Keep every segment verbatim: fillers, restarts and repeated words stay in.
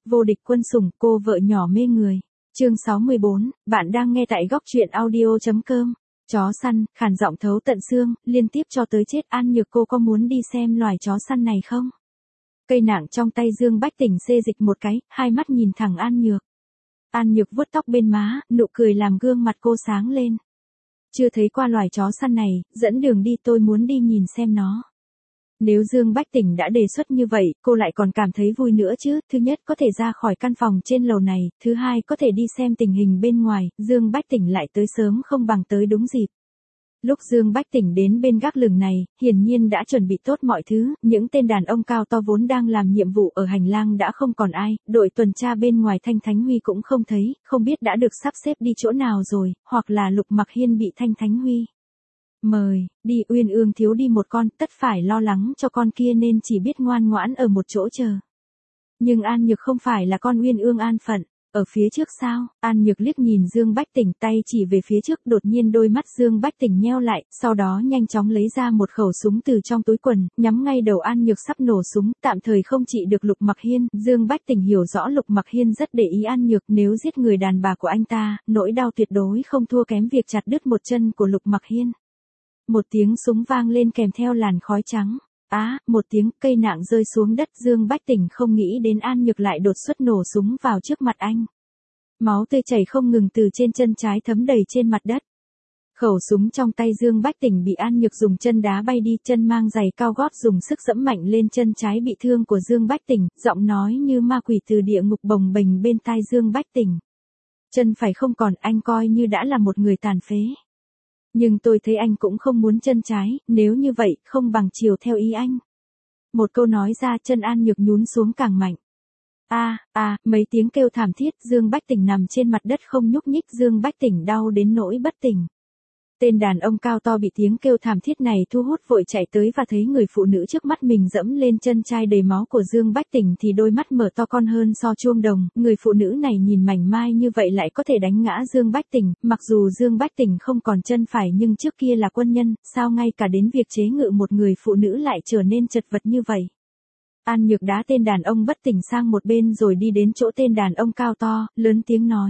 Vô địch quân sủng, cô vợ nhỏ mê người. Chương sáu mươi bốn, bạn đang nghe tại góc truyện audio chấm com. Chó săn, khàn giọng thấu tận xương, liên tiếp cho tới chết. An Nhược, cô có muốn đi xem loài chó săn này không? Cây nạng trong tay Dương Bách Tỉnh xê dịch một cái, hai mắt nhìn thẳng An Nhược. An Nhược vuốt tóc bên má, nụ cười làm gương mặt cô sáng lên. Chưa thấy qua loài chó săn này, dẫn đường đi, tôi muốn đi nhìn xem nó. Nếu Dương Bách Tỉnh đã đề xuất như vậy, cô lại còn cảm thấy vui nữa chứ. Thứ nhất, có thể ra khỏi căn phòng trên lầu này, thứ hai, có thể đi xem tình hình bên ngoài. Dương Bách Tỉnh lại tới sớm không bằng tới đúng dịp. Lúc Dương Bách Tỉnh đến bên gác lửng này, hiển nhiên đã chuẩn bị tốt mọi thứ, những tên đàn ông cao to vốn đang làm nhiệm vụ ở hành lang đã không còn ai, đội tuần tra bên ngoài Thanh Thánh Huy cũng không thấy, không biết đã được sắp xếp đi chỗ nào rồi, hoặc là Lục Mặc Hiên bị Thanh Thánh Huy mời, đi. Uyên Ương thiếu đi một con, tất phải lo lắng cho con kia nên chỉ biết ngoan ngoãn ở một chỗ chờ. Nhưng An Nhược không phải là con Uyên Ương an phận. Ở phía trước sao? An Nhược liếc nhìn Dương Bách Tỉnh, tay chỉ về phía trước, đột nhiên đôi mắt Dương Bách Tỉnh nheo lại, sau đó nhanh chóng lấy ra một khẩu súng từ trong túi quần, nhắm ngay đầu An Nhược sắp nổ súng, tạm thời không trị được Lục Mặc Hiên. Dương Bách Tỉnh hiểu rõ Lục Mặc Hiên rất để ý An Nhược, nếu giết người đàn bà của anh ta, nỗi đau tuyệt đối không thua kém việc chặt đứt một chân của Lục Mặc Hiên. Một tiếng súng vang lên kèm theo làn khói trắng. Á, à, một tiếng, cây nạng rơi xuống đất. Dương Bách Tỉnh không nghĩ đến An Nhược lại đột xuất nổ súng vào trước mặt anh. Máu tươi chảy không ngừng từ trên chân trái thấm đầy trên mặt đất. Khẩu súng trong tay Dương Bách Tỉnh bị An Nhược dùng chân đá bay đi, chân mang giày cao gót dùng sức dẫm mạnh lên chân trái bị thương của Dương Bách Tỉnh, giọng nói như ma quỷ từ địa ngục bồng bềnh bên tai Dương Bách Tỉnh. Chân phải không còn, anh coi như đã là một người tàn phế. Nhưng tôi thấy anh cũng không muốn chân trái, nếu như vậy, không bằng chiều theo ý anh. Một câu nói ra, chân An Nhược nhún xuống càng mạnh. A, à, a, à, mấy tiếng kêu thảm thiết, Dương Bách Tỉnh nằm trên mặt đất không nhúc nhích, Dương Bách Tỉnh đau đến nỗi bất tỉnh. Tên đàn ông cao to bị tiếng kêu thảm thiết này thu hút vội chạy tới và thấy người phụ nữ trước mắt mình dẫm lên chân trai đầy máu của Dương Bách Tỉnh thì đôi mắt mở to con hơn so chuông đồng, người phụ nữ này nhìn mảnh mai như vậy lại có thể đánh ngã Dương Bách Tỉnh, mặc dù Dương Bách Tỉnh không còn chân phải nhưng trước kia là quân nhân, sao ngay cả đến việc chế ngự một người phụ nữ lại trở nên chật vật như vậy. An Nhược đá tên đàn ông bất tỉnh sang một bên rồi đi đến chỗ tên đàn ông cao to, lớn tiếng nói.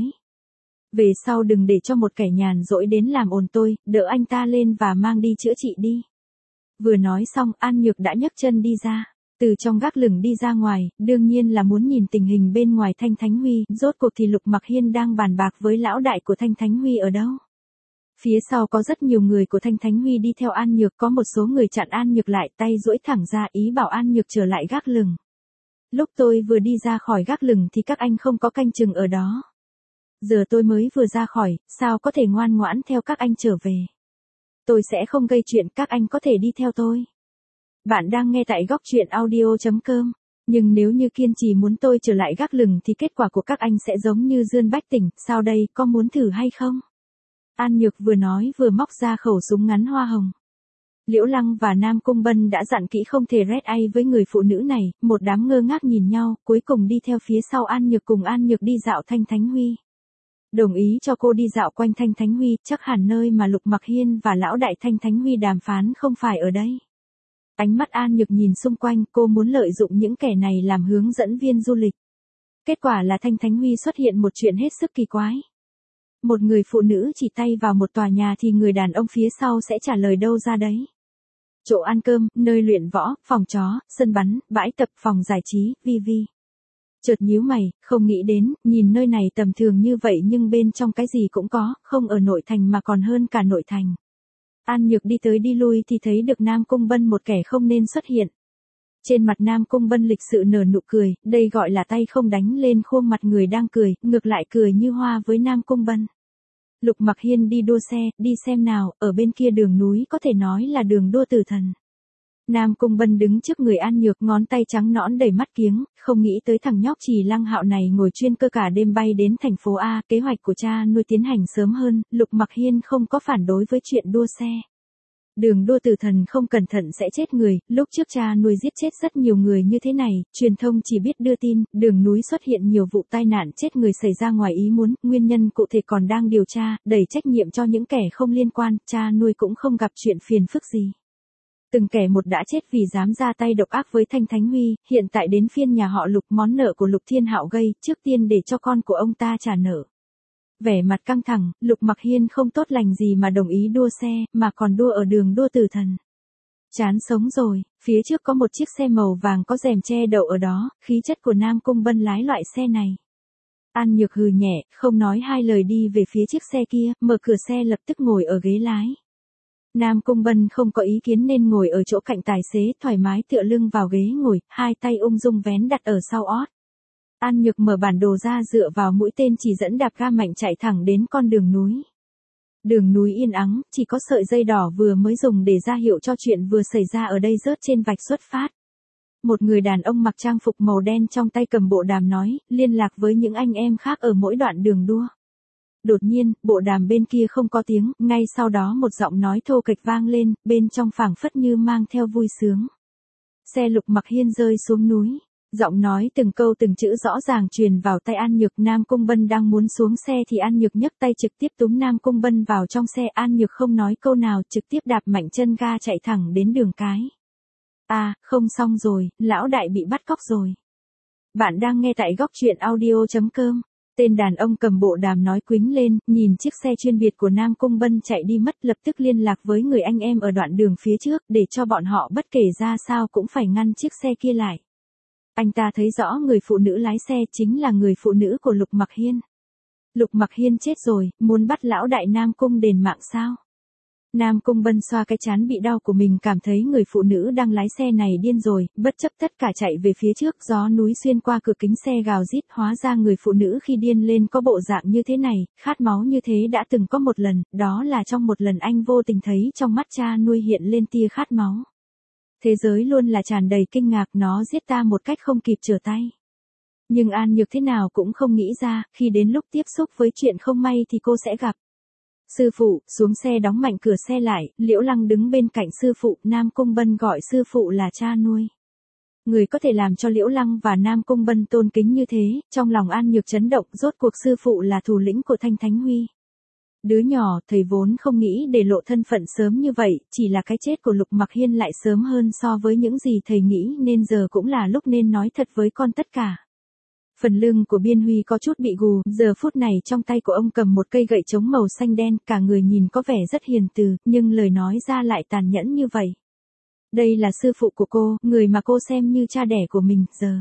Về sau đừng để cho một kẻ nhàn rỗi đến làm ồn tôi, đỡ anh ta lên và mang đi chữa trị đi. Vừa nói xong, An Nhược đã nhấc chân đi ra. Từ trong gác lửng đi ra ngoài, đương nhiên là muốn nhìn tình hình bên ngoài Thanh Thánh Huy, rốt cuộc thì Lục Mặc Hiên đang bàn bạc với lão đại của Thanh Thánh Huy ở đâu. Phía sau có rất nhiều người của Thanh Thánh Huy đi theo An Nhược, có một số người chặn An Nhược lại, tay duỗi thẳng ra ý bảo An Nhược trở lại gác lửng. Lúc tôi vừa đi ra khỏi gác lửng thì các anh không có canh chừng ở đó. Giờ tôi mới vừa ra khỏi, sao có thể ngoan ngoãn theo các anh trở về. Tôi sẽ không gây chuyện, các anh có thể đi theo tôi. Bạn đang nghe tại góc truyện audio chấm com. Nhưng nếu như kiên trì muốn tôi trở lại gác lửng thì kết quả của các anh sẽ giống như Dương Bách Tỉnh, sao đây, có muốn thử hay không? An Nhược vừa nói vừa móc ra khẩu súng ngắn hoa hồng. Liễu Lăng và Nam Cung Bân đã dặn kỹ không thể red ai với người phụ nữ này, một đám ngơ ngác nhìn nhau, cuối cùng đi theo phía sau An Nhược cùng An Nhược đi dạo Thanh Thánh Huy. Đồng ý cho cô đi dạo quanh Thanh Thánh Huy, chắc hẳn nơi mà Lục Mặc Hiên và lão đại Thanh Thánh Huy đàm phán không phải ở đây. Ánh mắt An Nhược nhìn xung quanh, cô muốn lợi dụng những kẻ này làm hướng dẫn viên du lịch. Kết quả là Thanh Thánh Huy xuất hiện một chuyện hết sức kỳ quái. Một người phụ nữ chỉ tay vào một tòa nhà thì người đàn ông phía sau sẽ trả lời đâu ra đấy. Chỗ ăn cơm, nơi luyện võ, phòng chó, sân bắn, bãi tập, phòng giải trí, vi vi. Chợt nhíu mày, không nghĩ đến, nhìn nơi này tầm thường như vậy nhưng bên trong cái gì cũng có, không ở nội thành mà còn hơn cả nội thành. An Nhược đi tới đi lui thì thấy được Nam Cung Bân, một kẻ không nên xuất hiện. Trên mặt Nam Cung Bân lịch sự nở nụ cười, đây gọi là tay không đánh lên khuôn mặt người đang cười, ngược lại cười như hoa với Nam Cung Bân. Lục Mặc Hiên đi đua xe, đi xem nào, ở bên kia đường núi có thể nói là đường đua tử thần. Nam Cung Bân đứng trước người An Nhược, ngón tay trắng nõn đầy mắt kiếng, không nghĩ tới thằng nhóc Trì Lăng Hạo này ngồi chuyên cơ cả đêm bay đến thành phố A, kế hoạch của cha nuôi tiến hành sớm hơn, Lục Mặc Hiên không có phản đối với chuyện đua xe. Đường đua tử thần không cẩn thận sẽ chết người, lúc trước cha nuôi giết chết rất nhiều người như thế này, truyền thông chỉ biết đưa tin, đường núi xuất hiện nhiều vụ tai nạn chết người xảy ra ngoài ý muốn, nguyên nhân cụ thể còn đang điều tra, đẩy trách nhiệm cho những kẻ không liên quan, cha nuôi cũng không gặp chuyện phiền phức gì. Từng kẻ một đã chết vì dám ra tay độc ác với Thanh Thánh Huy, hiện tại đến phiên nhà họ Lục, món nợ của Lục Thiên Hạo gây, trước tiên để cho con của ông ta trả nợ. Vẻ mặt căng thẳng, Lục Mặc Hiên không tốt lành gì mà đồng ý đua xe, mà còn đua ở đường đua tử thần. Chán sống rồi, phía trước có một chiếc xe màu vàng có rèm che đậu ở đó, khí chất của Nam Cung Bân lái loại xe này. An Nhược hừ nhẹ, không nói hai lời đi về phía chiếc xe kia, mở cửa xe lập tức ngồi ở ghế lái. Nam Cung Bân không có ý kiến nên ngồi ở chỗ cạnh tài xế, thoải mái tựa lưng vào ghế ngồi, hai tay ung dung vén đặt ở sau ót. An Nhược mở bản đồ ra dựa vào mũi tên chỉ dẫn đạp ga mạnh chạy thẳng đến con đường núi. Đường núi yên ắng, chỉ có sợi dây đỏ vừa mới dùng để ra hiệu cho chuyện vừa xảy ra ở đây rớt trên vạch xuất phát. Một người đàn ông mặc trang phục màu đen trong tay cầm bộ đàm nói, liên lạc với những anh em khác ở mỗi đoạn đường đua. Đột nhiên, bộ đàm bên kia không có tiếng, ngay sau đó một giọng nói thô kệch vang lên, bên trong phảng phất như mang theo vui sướng. Xe Lục Mặc Hiên rơi xuống núi. Giọng nói từng câu từng chữ rõ ràng truyền vào tai An Nhược. Nam Cung Bân đang muốn xuống xe thì An Nhược nhấc tay trực tiếp túm Nam Cung Bân vào trong xe. An Nhược không nói câu nào, trực tiếp đạp mạnh chân ga chạy thẳng đến đường cái. À, không xong rồi, lão đại bị bắt cóc rồi. Bạn đang nghe tại góc truyện audio chấm com. Tên đàn ông cầm bộ đàm nói quĩnh lên, nhìn chiếc xe chuyên biệt của Nam Cung Bân chạy đi mất, lập tức liên lạc với người anh em ở đoạn đường phía trước, để cho bọn họ bất kể ra sao cũng phải ngăn chiếc xe kia lại. Anh ta thấy rõ người phụ nữ lái xe chính là người phụ nữ của Lục Mặc Hiên. Lục Mặc Hiên chết rồi, muốn bắt lão đại Nam Cung đền mạng sao? Nam Cung Bân xoa cái trán bị đau của mình, cảm thấy người phụ nữ đang lái xe này điên rồi, bất chấp tất cả chạy về phía trước. Gió núi xuyên qua cửa kính xe gào rít, hóa ra người phụ nữ khi điên lên có bộ dạng như thế này, khát máu như thế đã từng có một lần, đó là trong một lần anh vô tình thấy trong mắt cha nuôi hiện lên tia khát máu. Thế giới luôn là tràn đầy kinh ngạc, nó giết ta một cách không kịp trở tay. Nhưng An Nhược thế nào cũng không nghĩ ra, khi đến lúc tiếp xúc với chuyện không may thì cô sẽ gặp. Sư phụ, xuống xe đóng mạnh cửa xe lại, Liễu Lăng đứng bên cạnh sư phụ. Nam Cung Bân gọi sư phụ là cha nuôi. Người có thể làm cho Liễu Lăng và Nam Cung Bân tôn kính như thế, trong lòng An Nhược chấn động, rốt cuộc sư phụ là thủ lĩnh của Thanh Thánh Huy. Đứa nhỏ, thầy vốn không nghĩ để lộ thân phận sớm như vậy, chỉ là cái chết của Lục Mặc Hiên lại sớm hơn so với những gì thầy nghĩ, nên giờ cũng là lúc nên nói thật với con tất cả. Phần lưng của Biên Huy có chút bị gù, giờ phút này trong tay của ông cầm một cây gậy trống màu xanh đen, cả người nhìn có vẻ rất hiền từ, nhưng lời nói ra lại tàn nhẫn như vậy. Đây là sư phụ của cô, người mà cô xem như cha đẻ của mình, giờ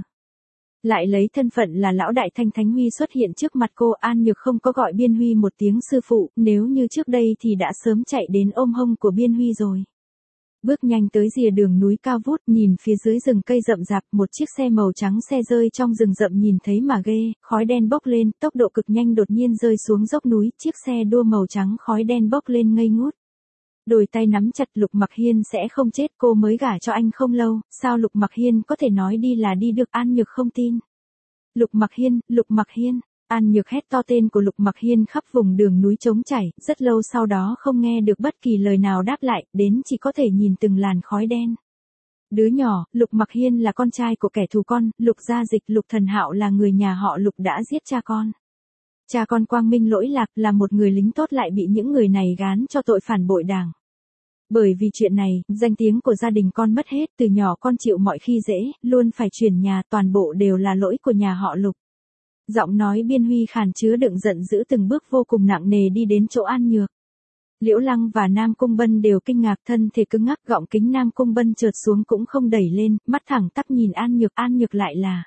lại lấy thân phận là lão đại Thanh Thánh Huy xuất hiện trước mặt cô. An Nhược không có gọi Biên Huy một tiếng sư phụ, nếu như trước đây thì đã sớm chạy đến ôm hông của Biên Huy rồi. Bước nhanh tới rìa đường núi cao vút, nhìn phía dưới rừng cây rậm rạp, một chiếc xe màu trắng xe rơi trong rừng rậm nhìn thấy mà ghê, khói đen bốc lên, tốc độ cực nhanh đột nhiên rơi xuống dốc núi, chiếc xe đua màu trắng khói đen bốc lên ngây ngút. Đôi tay nắm chặt. Lục Mặc Hiên sẽ không chết, cô mới gả cho anh không lâu, sao Lục Mặc Hiên có thể nói đi là đi được? An Nhược không tin. Lục Mặc Hiên, Lục Mặc Hiên. An Nhược hét to tên của Lục Mặc Hiên khắp vùng đường núi trống chảy, rất lâu sau đó không nghe được bất kỳ lời nào đáp lại, đến chỉ có thể nhìn từng làn khói đen. Đứa nhỏ, Lục Mặc Hiên là con trai của kẻ thù con, Lục Gia Dịch. Lục Thần Hạo là người nhà họ Lục đã giết cha con. Cha con quang minh lỗi lạc, là một người lính tốt lại bị những người này gán cho tội phản bội đảng. Bởi vì chuyện này, danh tiếng của gia đình con mất hết, từ nhỏ con chịu mọi khi dễ, luôn phải chuyển nhà, toàn bộ đều là lỗi của nhà họ Lục. Giọng nói Biên Huy khàn chứa đựng giận dữ, từng bước vô cùng nặng nề đi đến chỗ An Nhược. Liễu Lăng và Nam Cung Bân đều kinh ngạc, thân thể cứng ngắc, gọng kính Nam Cung Bân trượt xuống cũng không đẩy lên, mắt thẳng tắp nhìn An Nhược. An Nhược lại là...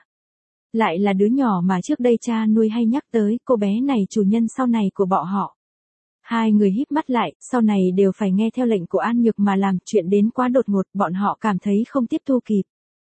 Lại là đứa nhỏ mà trước đây cha nuôi hay nhắc tới, cô bé này chủ nhân sau này của bọn họ. Hai người híp mắt lại, sau này đều phải nghe theo lệnh của An Nhược mà làm, chuyện đến quá đột ngột, bọn họ cảm thấy không tiếp thu kịp.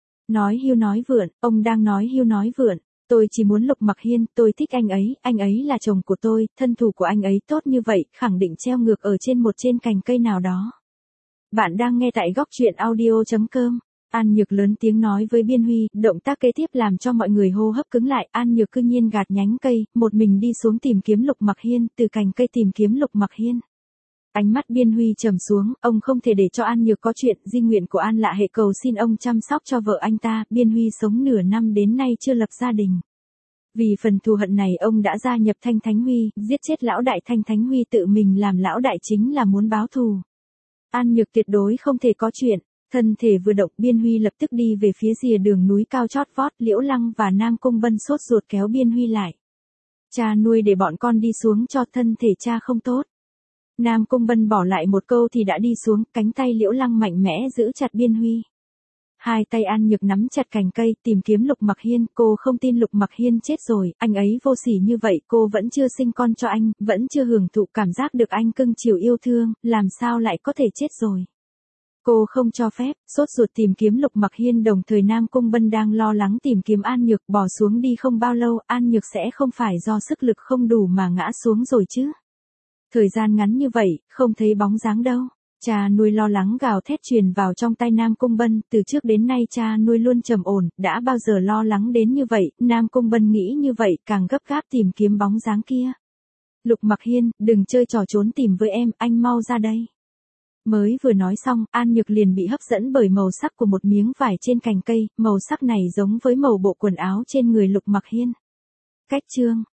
Nói hiu nói vượn, ông đang nói hiu nói vượn. Tôi chỉ muốn Lục Mặc Hiên, tôi thích anh ấy, anh ấy là chồng của tôi, thân thủ của anh ấy tốt như vậy, khẳng định treo ngược ở trên một trên cành cây nào đó. Bạn đang nghe tại góc truyện audio chấm com. An Nhược lớn tiếng nói với Biên Huy, động tác kế tiếp làm cho mọi người hô hấp cứng lại. An Nhược cư nhiên gạt nhánh cây, một mình đi xuống tìm kiếm Lục Mặc Hiên, từ cành cây tìm kiếm Lục Mặc Hiên. Ánh mắt Biên Huy trầm xuống, ông không thể để cho An Nhược có chuyện, di nguyện của An Lạ Hệ cầu xin ông chăm sóc cho vợ anh ta. Biên Huy sống nửa năm đến nay chưa lập gia đình. Vì phần thù hận này ông đã gia nhập Thanh Thánh Huy, giết chết lão đại Thanh Thánh Huy, tự mình làm lão đại chính là muốn báo thù. An Nhược tuyệt đối không thể có chuyện. Thân thể vừa động, Biên Huy lập tức đi về phía rìa đường núi cao chót vót, Liễu Lăng và Nam Cung Bân sốt ruột kéo Biên Huy lại. Cha nuôi để bọn con đi xuống cho, thân thể cha không tốt. Nam Cung Bân bỏ lại một câu thì đã đi xuống, cánh tay Liễu Lăng mạnh mẽ giữ chặt Biên Huy. Hai tay An Nhược nắm chặt cành cây, tìm kiếm Lục Mặc Hiên, cô không tin Lục Mặc Hiên chết rồi, anh ấy vô sỉ như vậy, cô vẫn chưa sinh con cho anh, vẫn chưa hưởng thụ cảm giác được anh cưng chiều yêu thương, làm sao lại có thể chết rồi. Cô không cho phép, sốt ruột tìm kiếm Lục Mặc Hiên, đồng thời Nam Cung Bân đang lo lắng tìm kiếm An Nhược, bỏ xuống đi không bao lâu, An Nhược sẽ không phải do sức lực không đủ mà ngã xuống rồi chứ. Thời gian ngắn như vậy, không thấy bóng dáng đâu. Cha nuôi lo lắng gào thét truyền vào trong tai Nam Cung Bân, từ trước đến nay cha nuôi luôn trầm ổn, đã bao giờ lo lắng đến như vậy, Nam Cung Bân nghĩ như vậy, càng gấp gáp tìm kiếm bóng dáng kia. Lục Mặc Hiên, đừng chơi trò trốn tìm với em, anh mau ra đây. Mới vừa nói xong, An Nhược liền bị hấp dẫn bởi màu sắc của một miếng vải trên cành cây, màu sắc này giống với màu bộ quần áo trên người Lục Mặc Hiên. Cách chương